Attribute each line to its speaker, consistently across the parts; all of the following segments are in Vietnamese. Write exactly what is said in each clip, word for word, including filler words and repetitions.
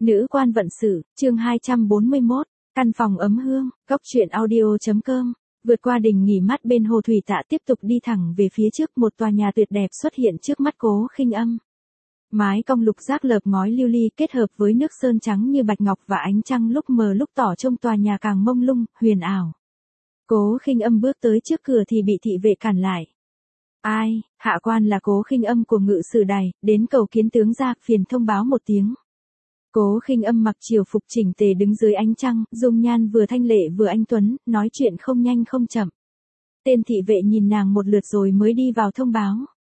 Speaker 1: Nữ quan vận sự, chương hai trăm bốn mươi mốt, căn phòng ấm hương, góc truyện audio.com. Vượt qua đỉnh nghỉ mát bên hồ thủy tạ tiếp tục đi thẳng về phía trước, một tòa nhà tuyệt đẹp xuất hiện trước mắt Cố Khinh Âm. Mái cong lục giác lợp ngói lưu ly kết hợp với nước sơn trắng như bạch ngọc và ánh trăng lúc mờ lúc tỏ trông tòa nhà càng mông lung, huyền ảo. Cố Khinh Âm bước tới trước cửa thì bị thị vệ cản lại. Ai, hạ quan là Cố Khinh Âm của Ngự Sử Đài, đến cầu kiến tướng gia, phiền thông báo một tiếng. Cố Khinh Âm mặc triều phục chỉnh tề đứng dưới ánh trăng, dung nhan vừa thanh lệ vừa anh tuấn, nói chuyện không nhanh không chậm. Tên thị vệ nhìn nàng một lượt rồi mới đi vào thông báo.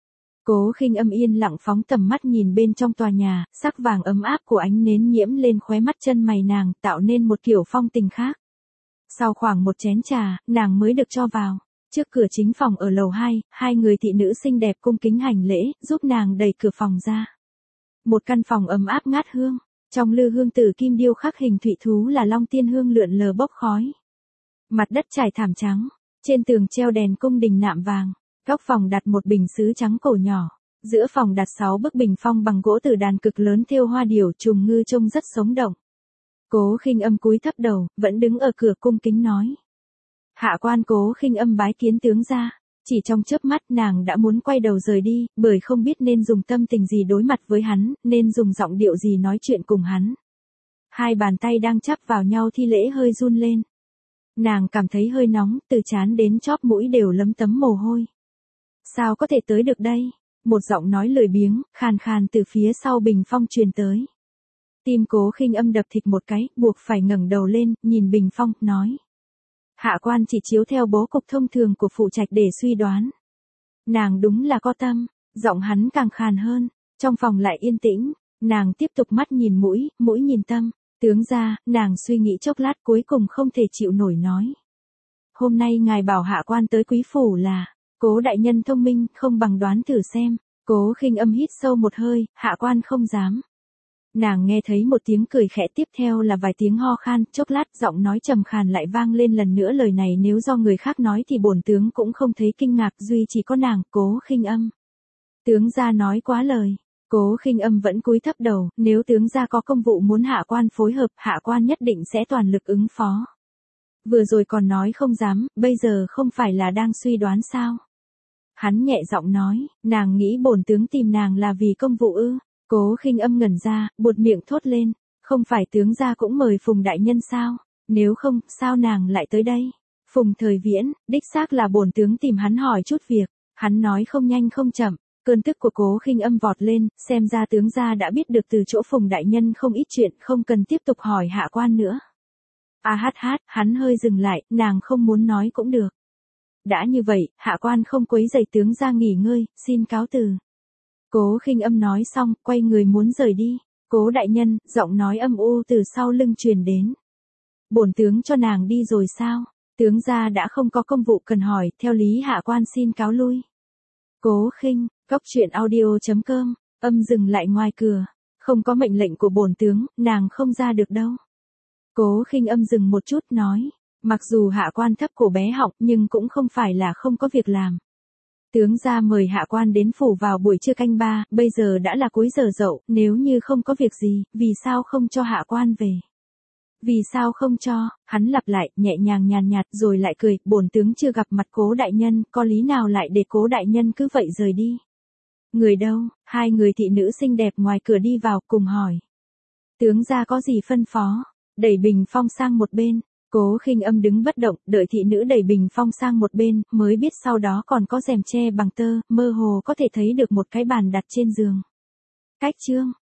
Speaker 1: Cố Khinh Âm yên lặng phóng tầm mắt nhìn bên trong tòa nhà, sắc vàng ấm áp của ánh nến nhiễm lên khóe mắt chân mày nàng, tạo nên một kiểu phong tình khác. Sau khoảng một chén trà, nàng mới được cho vào. Trước cửa chính phòng ở lầu hai, hai người thị nữ xinh đẹp cung kính hành lễ, giúp nàng đẩy cửa phòng ra. Một căn phòng ấm áp ngát hương. Trong lư hương tử kim điêu khắc hình thủy thú là long tiên hương lượn lờ bốc khói. Mặt đất trải thảm trắng, trên tường treo đèn cung đình nạm vàng, góc phòng đặt một bình sứ trắng cổ nhỏ, giữa phòng đặt sáu bức bình phong bằng gỗ từ đàn cực lớn thêu hoa điểu trùng ngư trông rất sống động. Cố Khinh Âm cúi thấp đầu, vẫn đứng ở cửa cung kính nói: "Hạ quan Cố Khinh Âm bái kiến tướng gia." Chỉ trong chớp mắt nàng đã muốn quay đầu rời đi, bởi không biết nên dùng tâm tình gì đối mặt với hắn, nên dùng giọng điệu gì nói chuyện cùng hắn. Hai bàn tay đang chắp vào nhau thi lễ hơi run lên. Nàng cảm thấy hơi nóng, từ trán đến chóp mũi đều lấm tấm mồ hôi. Sao có thể tới được đây? Một giọng nói lười biếng, khàn khàn từ phía sau bình phong truyền tới. Tim Cố Khinh Âm đập thịt một cái, buộc phải ngẩng đầu lên, nhìn bình phong, nói: "Hạ quan chỉ chiếu theo bố cục thông thường của phụ trạch để suy đoán." Nàng đúng là có tâm, giọng hắn càng khàn hơn, trong phòng lại yên tĩnh, nàng tiếp tục mắt nhìn mũi, mũi nhìn tâm. "Tướng gia," nàng suy nghĩ chốc lát cuối cùng không thể chịu nổi nói: "Hôm nay ngài bảo hạ quan tới quý phủ là, Cố đại nhân thông minh, không bằng đoán thử xem." Cố Khinh Âm hít sâu một hơi, "Hạ quan không dám." Nàng nghe thấy một tiếng cười khẽ, tiếp theo là vài tiếng ho khan, chốc lát giọng nói trầm khàn lại vang lên lần nữa, lời này nếu do người khác nói thì bổn tướng cũng không thấy kinh ngạc, duy chỉ có nàng, Cố Khinh Âm. "Tướng gia nói quá lời." Cố Khinh Âm vẫn cúi thấp đầu, "Nếu tướng gia có công vụ muốn hạ quan phối hợp, hạ quan nhất định sẽ toàn lực ứng phó." Vừa rồi còn nói không dám, bây giờ không phải là đang suy đoán sao? Hắn nhẹ giọng nói, "Nàng nghĩ bổn tướng tìm nàng là vì công vụ ư?" Cố Khinh Âm ngẩn ra, buột miệng thốt lên: "Không phải tướng gia cũng mời Phùng đại nhân sao? Nếu không, sao nàng lại tới đây?" "Phùng Thời Viễn, đích xác là bổn tướng tìm hắn hỏi chút việc." Hắn nói không nhanh không chậm. Cơn tức của Cố Khinh Âm vọt lên, xem ra tướng gia đã biết được từ chỗ Phùng đại nhân không ít chuyện, không cần tiếp tục hỏi hạ quan nữa. A hát hát, hắn hơi dừng lại, nàng không muốn nói cũng được. "Đã như vậy, hạ quan không quấy rầy tướng gia nghỉ ngơi, xin cáo từ." Cố Khinh Âm nói xong, quay người muốn rời đi. "Cố đại nhân," giọng nói âm u từ sau lưng truyền đến. "Bổn tướng cho nàng đi rồi sao? Tướng gia đã không có công vụ cần hỏi, theo lý hạ quan xin cáo lui." Cố Khinh, góc truyện audio.com, âm dừng lại ngoài cửa. "Không có mệnh lệnh của bổn tướng, nàng không ra được đâu." Cố Khinh Âm dừng một chút nói, "Mặc dù hạ quan thấp cổ bé họng nhưng cũng không phải là không có việc làm. Tướng gia mời hạ quan đến phủ vào buổi trưa canh ba, bây giờ đã là cuối giờ dậu, nếu như không có việc gì, vì sao không cho hạ quan về?" "Vì sao không cho?" Hắn lặp lại, nhẹ nhàng nhàn nhạt rồi lại cười, "Bổn tướng chưa gặp mặt Cố đại nhân, có lý nào lại để Cố đại nhân cứ vậy rời đi?" "Người đâu?" Hai người thị nữ xinh đẹp ngoài cửa đi vào, cùng hỏi. "Tướng gia có gì phân phó?" Đẩy bình phong sang một bên. Cố Khinh Âm đứng bất động, đợi thị nữ đẩy bình phong sang một bên, mới biết sau đó còn có rèm che bằng tơ, mơ hồ có thể thấy được một cái bàn đặt trên giường. Cách chương